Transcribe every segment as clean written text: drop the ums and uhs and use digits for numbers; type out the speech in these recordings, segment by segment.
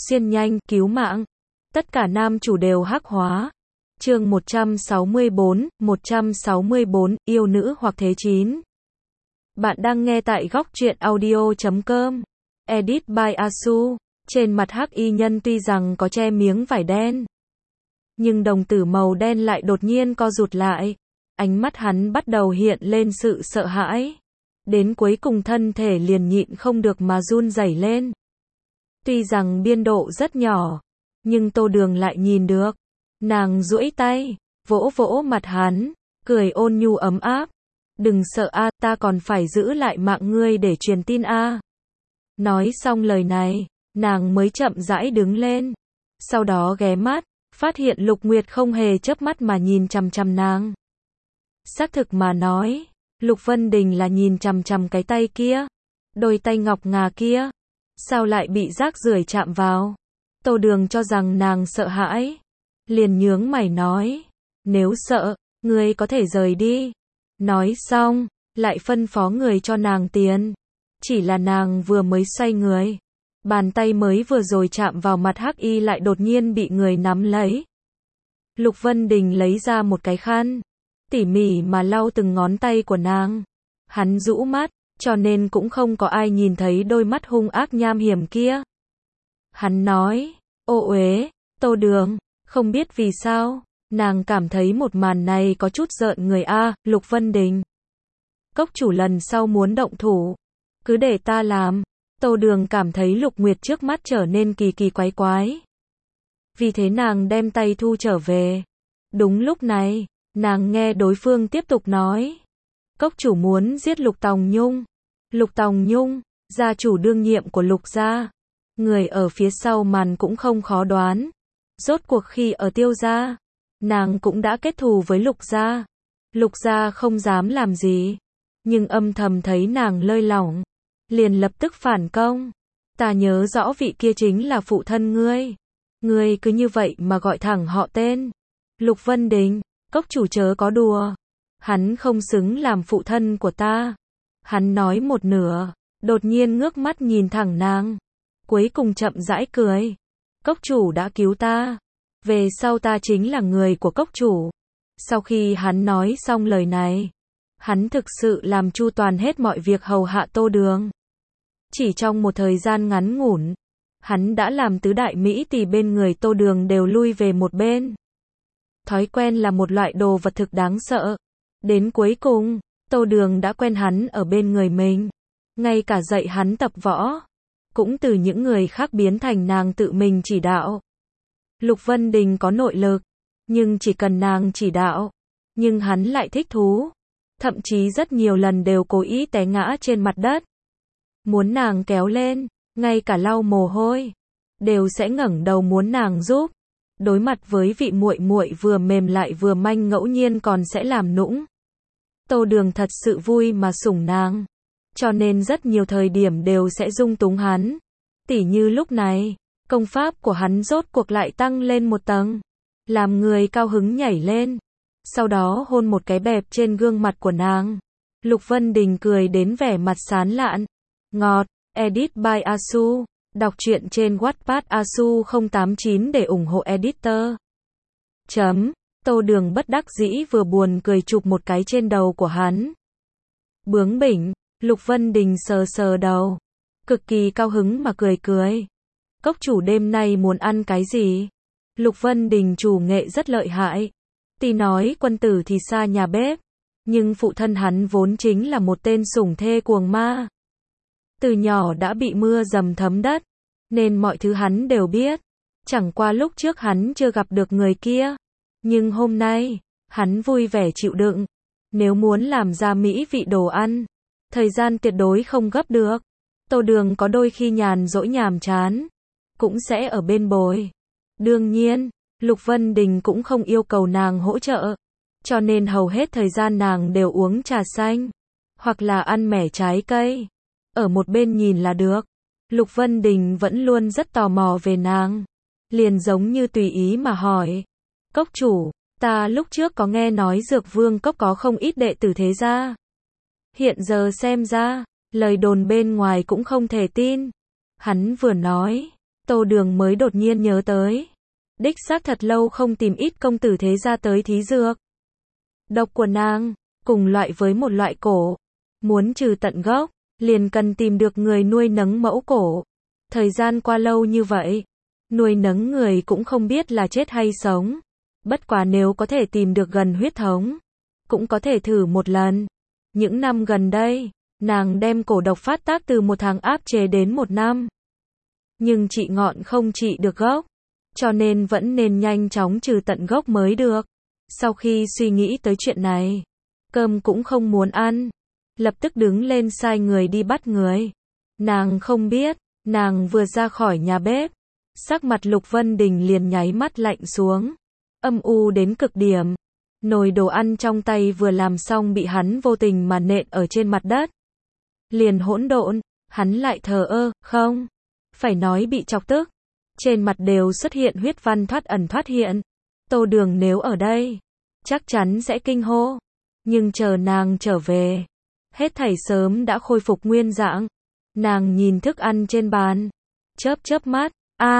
xuyên nhanh, cứu mạng. Tất cả nam chủ đều hắc hóa. Chương 164, yêu nữ hoặc thế chín. Bạn đang nghe tại góc truyện audio.com. Edit by Asu. Trên mặt hắc y nhân tuy rằng có che miếng vải đen, nhưng đồng tử màu đen lại đột nhiên co rụt lại. Ánh mắt hắn bắt đầu hiện lên sự sợ hãi. Đến cuối cùng thân thể liền nhịn không được mà run rẩy lên. Tuy rằng biên độ rất nhỏ, nhưng Tô Đường lại nhìn được. Nàng duỗi tay, vỗ vỗ mặt hắn, cười ôn nhu ấm áp. Đừng sợ a, ta còn phải giữ lại mạng ngươi để truyền tin a. Nói xong lời này, nàng mới chậm rãi đứng lên. Sau đó ghé mắt, phát hiện Lục Nguyệt không hề chớp mắt mà nhìn chằm chằm nàng. Xác thực mà nói, Lục Vân Đình là nhìn chằm chằm cái tay kia, đôi tay ngọc ngà kia. Sao lại bị rác rưởi chạm vào? Tô Đường cho rằng nàng sợ hãi, liền nhướng mày nói, nếu sợ, ngươi có thể rời đi. Nói xong, lại phân phó người cho nàng tiền. Chỉ là nàng vừa mới xoay người, bàn tay mới vừa rồi chạm vào mặt hắc y lại đột nhiên bị người nắm lấy. Lục Vân Đình lấy ra một cái khăn, tỉ mỉ mà lau từng ngón tay của nàng. Hắn rũ mắt, cho nên cũng không có ai nhìn thấy đôi mắt hung ác nham hiểm kia. Hắn nói, ô uế, Tô Đường, không biết vì sao, nàng cảm thấy một màn này có chút rợn người a. Lục Vân Đình, cốc chủ lần sau muốn động thủ, cứ để ta làm. Tô Đường cảm thấy Lục Nguyệt trước mắt trở nên kỳ kỳ quái quái. Vì thế nàng đem tay thu trở về. Đúng lúc này, nàng nghe đối phương tiếp tục nói, cốc chủ muốn giết Lục Tòng Nhung. Lục Tòng Nhung, gia chủ đương nhiệm của Lục gia. Người ở phía sau màn cũng không khó đoán. Rốt cuộc khi ở Tiêu gia, nàng cũng đã kết thù với Lục gia. Lục gia không dám làm gì, nhưng âm thầm thấy nàng lơi lỏng, liền lập tức phản công. Ta nhớ rõ vị kia chính là phụ thân ngươi. Ngươi cứ như vậy mà gọi thẳng họ tên. Lục Vân Đình, cốc chủ chớ có đùa. Hắn không xứng làm phụ thân của ta. Hắn nói một nửa, đột nhiên ngước mắt nhìn thẳng nàng. Cuối cùng chậm rãi cười. Cốc chủ đã cứu ta. Về sau ta chính là người của cốc chủ. Sau khi hắn nói xong lời này, hắn thực sự làm chu toàn hết mọi việc hầu hạ Tô Đường. Chỉ trong một thời gian ngắn ngủn, hắn đã làm tứ đại mỹ tỷ bên người Tô Đường đều lui về một bên. Thói quen là một loại đồ vật thực đáng sợ. Đến cuối cùng, Tô Đường đã quen hắn ở bên người mình. Ngay cả dạy hắn tập võ, cũng từ những người khác biến thành nàng tự mình chỉ đạo. Lục Vân Đình có nội lực, nhưng chỉ cần nàng chỉ đạo. Nhưng hắn lại thích thú. Thậm chí rất nhiều lần đều cố ý té ngã trên mặt đất. Muốn nàng kéo lên, ngay cả lau mồ hôi, đều sẽ ngẩng đầu muốn nàng giúp. Đối mặt với vị muội muội vừa mềm lại vừa manh ngẫu nhiên còn sẽ làm nũng. Tô Đường thật sự vui mà sủng nàng. Cho nên rất nhiều thời điểm đều sẽ dung túng hắn. Tỉ như lúc này, công pháp của hắn rốt cuộc lại tăng lên một tầng. Làm người cao hứng nhảy lên. Sau đó hôn một cái bẹp trên gương mặt của nàng. Lục Vân Đình cười đến vẻ mặt sán lạn. Ngọt, edit by Asu. Đọc truyện trên Wattpad Asu 089 để ủng hộ editor. Tô Đường bất đắc dĩ vừa buồn cười chụp một cái trên đầu của hắn. Bướng bỉnh, Lục Vân Đình sờ sờ đầu, cực kỳ cao hứng mà cười cười. Cốc chủ đêm nay muốn ăn cái gì? Lục Vân Đình chủ nghệ rất lợi hại. Tuy nói quân tử thì xa nhà bếp, nhưng phụ thân hắn vốn chính là một tên sủng thê cuồng ma. Từ nhỏ đã bị mưa dầm thấm đất, nên mọi thứ hắn đều biết. Chẳng qua lúc trước hắn chưa gặp được người kia. Nhưng hôm nay, hắn vui vẻ chịu đựng. Nếu muốn làm ra mỹ vị đồ ăn, thời gian tuyệt đối không gấp được. Tô Đường có đôi khi nhàn rỗi nhàm chán, cũng sẽ ở bên bồi. Đương nhiên, Lục Vân Đình cũng không yêu cầu nàng hỗ trợ. Cho nên hầu hết thời gian nàng đều uống trà xanh, hoặc là ăn mẻ trái cây. Ở một bên nhìn là được. Lục Vân Đình vẫn luôn rất tò mò về nàng. Liền giống như tùy ý mà hỏi. Cốc chủ, ta lúc trước có nghe nói Dược Vương Cốc có không ít đệ tử thế gia. Hiện giờ xem ra, lời đồn bên ngoài cũng không thể tin. Hắn vừa nói, Tô Đường mới đột nhiên nhớ tới. Đích xác thật lâu không tìm ít công tử thế gia tới thí dược. Độc của nàng, cùng loại với một loại cổ. Muốn trừ tận gốc, liền cần tìm được người nuôi nấng mẫu cổ. Thời gian qua lâu như vậy, nuôi nấng người cũng không biết là chết hay sống. Bất quá nếu có thể tìm được gần huyết thống, cũng có thể thử một lần. Những năm gần đây, nàng đem cổ độc phát tác từ 1 tháng áp chế đến 1 năm. Nhưng trị ngọn không trị được gốc, cho nên vẫn nên nhanh chóng trừ tận gốc mới được. Sau khi suy nghĩ tới chuyện này, cơm cũng không muốn ăn, lập tức đứng lên sai người đi bắt người. Nàng không biết, nàng vừa ra khỏi nhà bếp, sắc mặt Lục Vân Đình liền nháy mắt lạnh xuống, âm u đến cực điểm. Nồi đồ ăn trong tay vừa làm xong bị hắn vô tình mà nện ở trên mặt đất. Liền hỗn độn, hắn lại thờ ơ, không, phải nói bị chọc tức. Trên mặt đều xuất hiện huyết văn thoát ẩn thoát hiện. Tô Đường nếu ở đây, chắc chắn sẽ kinh hô. Nhưng chờ nàng trở về, hết thảy sớm đã khôi phục nguyên dạng. Nàng nhìn thức ăn trên bàn, chớp mắt,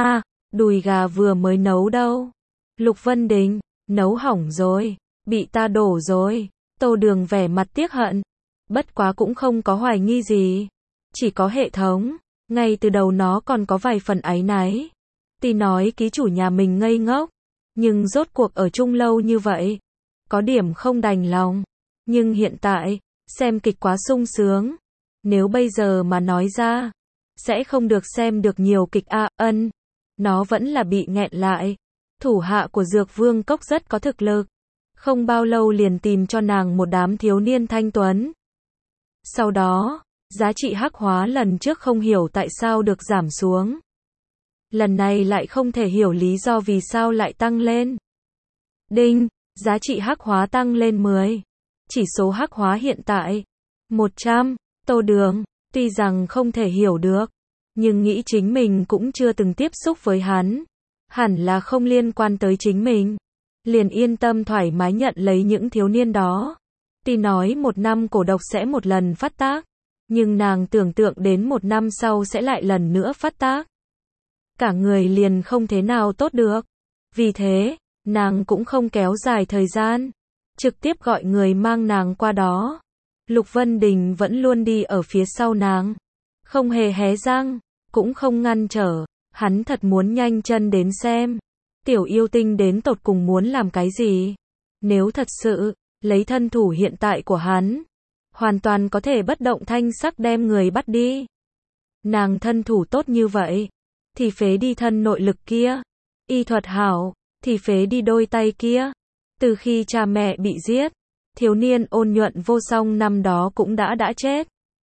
đùi gà vừa mới nấu đâu. Lục Vân Đình, nấu hỏng rồi, bị ta đổ rồi. Tô Đường vẻ mặt tiếc hận, bất quá cũng không có hoài nghi gì, chỉ có hệ thống. Ngay từ đầu nó còn có vài phần áy náy. Tuy nói ký chủ nhà mình ngây ngốc, nhưng rốt cuộc ở chung lâu như vậy, có điểm không đành lòng. Nhưng hiện tại, xem kịch quá sung sướng. Nếu bây giờ mà nói ra, sẽ không được xem được nhiều kịch nó vẫn là bị nghẹn lại. Thủ hạ của Dược Vương Cốc rất có thực lực. Không bao lâu liền tìm cho nàng một đám thiếu niên thanh tuấn. Sau đó, giá trị hắc hóa lần trước không hiểu tại sao được giảm xuống. Lần này lại không thể hiểu lý do vì sao lại tăng lên. Đinh, giá trị hắc hóa tăng lên 10. Chỉ số hắc hóa hiện tại 100. Tô Đường, tuy rằng không thể hiểu được, nhưng nghĩ chính mình cũng chưa từng tiếp xúc với hắn, hẳn là không liên quan tới chính mình. Liền yên tâm thoải mái nhận lấy những thiếu niên đó. Tuy nói 1 năm cổ độc sẽ một lần phát tác, nhưng nàng tưởng tượng đến 1 năm sau sẽ lại lần nữa phát tác. Cả người liền không thế nào tốt được. Vì thế, nàng cũng không kéo dài thời gian, trực tiếp gọi người mang nàng qua đó. Lục Vân Đình vẫn luôn đi ở phía sau nàng, không hề hé răng, cũng không ngăn trở. Hắn thật muốn nhanh chân đến xem tiểu yêu tinh đến tột cùng muốn làm cái gì. Nếu thật sự lấy thân thủ hiện tại của hắn, hoàn toàn có thể bất động thanh sắc đem người bắt đi. Nàng thân thủ tốt như vậy, thì phế đi thân nội lực kia. Y thuật hảo, thì phế đi đôi tay kia. Từ khi cha mẹ bị giết, thiếu niên Ôn Nhuận Vô Song năm đó cũng đã chết.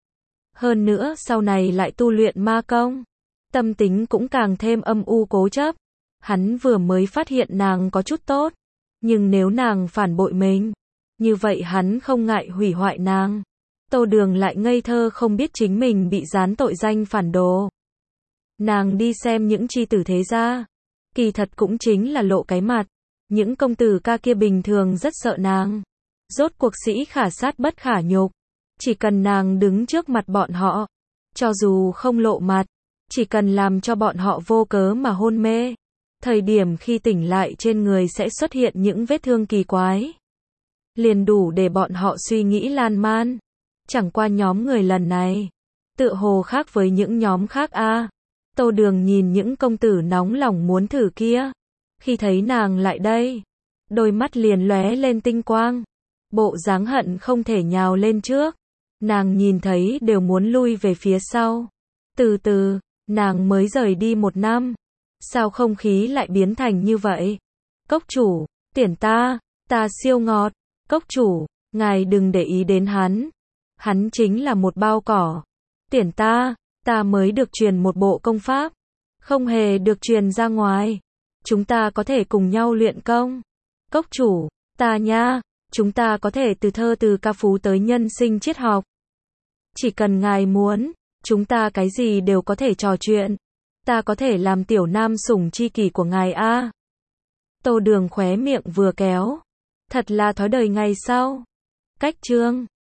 Hơn nữa sau này lại tu luyện ma công, tâm tính cũng càng thêm âm u cố chấp. Hắn vừa mới phát hiện nàng có chút tốt, nhưng nếu nàng phản bội mình, như vậy hắn không ngại hủy hoại nàng. Tô Đường lại ngây thơ không biết chính mình bị dán tội danh phản đồ. Nàng đi xem những chi tử thế gia, kỳ thật cũng chính là lộ cái mặt. Những công tử ca kia bình thường rất sợ nàng. Rốt cuộc sĩ khả sát bất khả nhục. Chỉ cần nàng đứng trước mặt bọn họ, cho dù không lộ mặt, chỉ cần làm cho bọn họ vô cớ mà hôn mê, thời điểm khi tỉnh lại trên người sẽ xuất hiện những vết thương kỳ quái, liền đủ để bọn họ suy nghĩ lan man. Chẳng qua nhóm người lần này, tựa hồ khác với những nhóm khác Tô Đường nhìn những công tử nóng lòng muốn thử kia, khi thấy nàng lại đây, đôi mắt liền lóe lên tinh quang, bộ dáng hận không thể nhào lên trước. Nàng nhìn thấy đều muốn lui về phía sau. Từ từ, nàng mới rời đi 1 năm, sao không khí lại biến thành như vậy? Cốc chủ, tiễn ta siêu ngọt. Cốc chủ, ngài đừng để ý đến hắn chính là một bao cỏ. Tiễn ta mới được truyền một bộ công pháp, không hề được truyền ra ngoài. Chúng ta có thể cùng nhau luyện công. Cốc chủ, chúng ta có thể từ thơ từ ca phú tới nhân sinh triết học. Chỉ cần ngài muốn, chúng ta cái gì đều có thể trò chuyện. Ta có thể làm tiểu nam sủng chi kỷ của ngài Tô Đường khóe miệng vừa kéo. Thật là thói đời ngày sau. Cách chương